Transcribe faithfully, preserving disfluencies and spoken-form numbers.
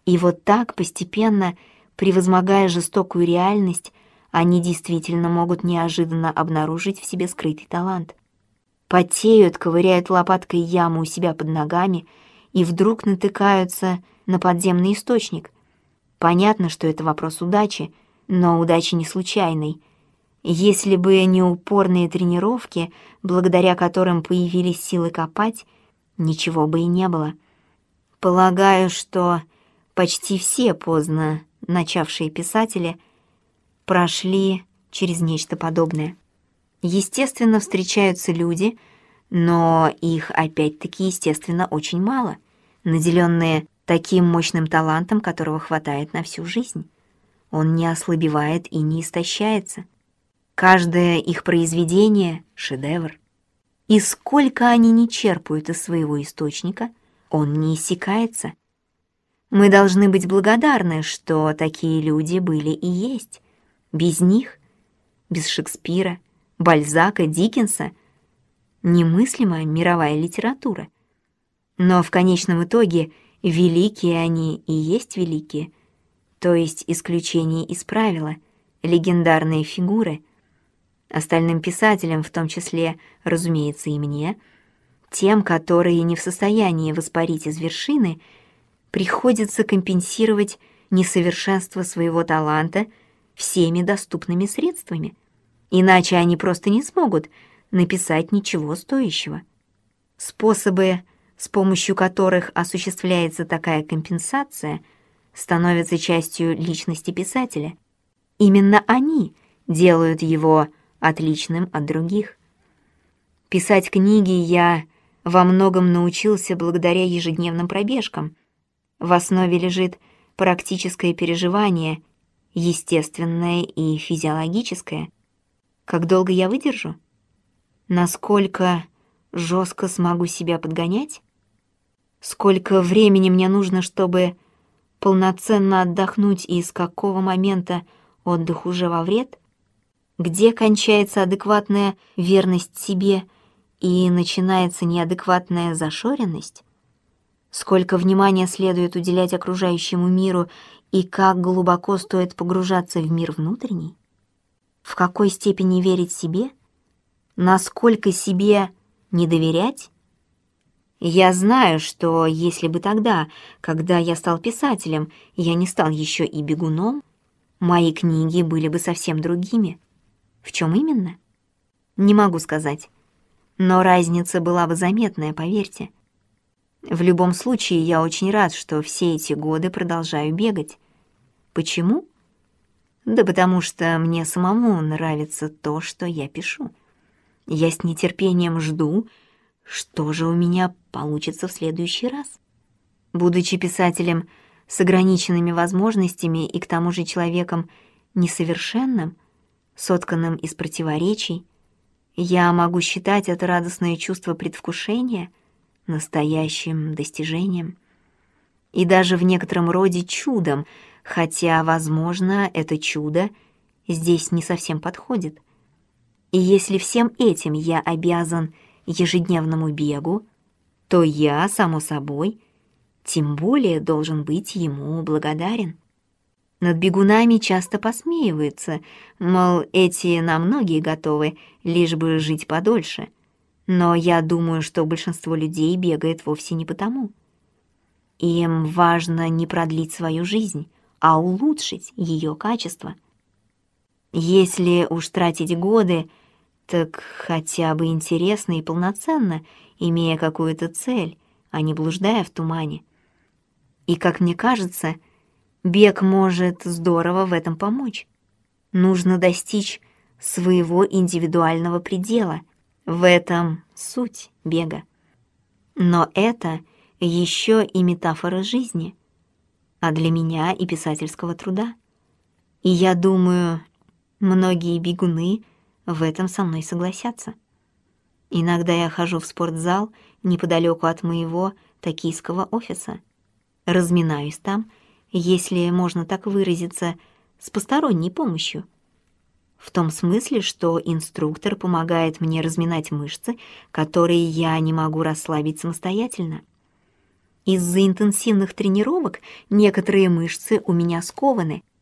И вот так, постепенно, превозмогая жестокую реальность, они действительно могут неожиданно обнаружить в себе скрытый талант. Потеют, ковыряют лопаткой яму у себя под ногами и вдруг натыкаются на подземный источник. Понятно, что это вопрос удачи, но удачи не случайной. Если бы не упорные тренировки, благодаря которым появились силы копать, ничего бы и не было. Полагаю, что почти все поздно начавшие писатели прошли через нечто подобное. Естественно, встречаются люди, но их опять-таки, естественно, очень мало, наделенные таким мощным талантом, которого хватает на всю жизнь. Он не ослабевает и не истощается. Каждое их произведение — шедевр. И сколько они не черпают из своего источника, он не иссякается. Мы должны быть благодарны, что такие люди были и есть. Без них, без Шекспира, Бальзака, Диккенса немыслима мировая литература. Но в конечном итоге великие они и есть великие, то есть исключение из правила, легендарные фигуры. Остальным писателям, в том числе, разумеется, и мне, тем, которые не в состоянии воспарить из вершины, приходится компенсировать несовершенство своего таланта всеми доступными средствами, иначе они просто не смогут написать ничего стоящего. Способы, с помощью которых осуществляется такая компенсация, становятся частью личности писателя. Именно они делают его отличным от других. Писать книги я во многом научился благодаря ежедневным пробежкам. В основе лежит практическое переживание, естественное и физиологическое. Как долго я выдержу? Насколько жестко смогу себя подгонять? Сколько времени мне нужно, чтобы полноценно отдохнуть, и с какого момента отдых уже во вред? Где кончается адекватная верность себе и начинается неадекватная зашоренность? Сколько внимания следует уделять окружающему миру и как глубоко стоит погружаться в мир внутренний? В какой степени верить себе? Насколько себе не доверять? Я знаю, что если бы тогда, когда я стал писателем, я не стал еще и бегуном, мои книги были бы совсем другими. В чем именно? Не могу сказать. Но разница была бы заметная, поверьте. В любом случае, я очень рад, что все эти годы продолжаю бегать. Почему? Да потому что мне самому нравится то, что я пишу. Я с нетерпением жду, что же у меня получится в следующий раз. Будучи писателем с ограниченными возможностями и к тому же человеком несовершенным, сотканным из противоречий, я могу считать это радостное чувство предвкушения настоящим достижением. И даже в некотором роде чудом, хотя, возможно, это чудо здесь не совсем подходит. И если всем этим я обязан ежедневному бегу, то я, само собой, тем более должен быть ему благодарен. Над бегунами часто посмеиваются, мол, эти на многие готовы, лишь бы жить подольше. Но я думаю, что большинство людей бегает вовсе не потому. Им важно не продлить свою жизнь, а улучшить ее качество. Если уж тратить годы, так хотя бы интересно и полноценно, имея какую-то цель, а не блуждая в тумане. И, как мне кажется, бег может здорово в этом помочь. Нужно достичь своего индивидуального предела. В этом суть бега. Но это еще и метафора жизни, а для меня и писательского труда. И я думаю, многие бегуны в этом со мной согласятся. Иногда я хожу в спортзал неподалеку от моего токийского офиса. Разминаюсь там, если можно так выразиться, с посторонней помощью. В том смысле, что инструктор помогает мне разминать мышцы, которые я не могу расслабить самостоятельно. Из-за интенсивных тренировок некоторые мышцы у меня скованы,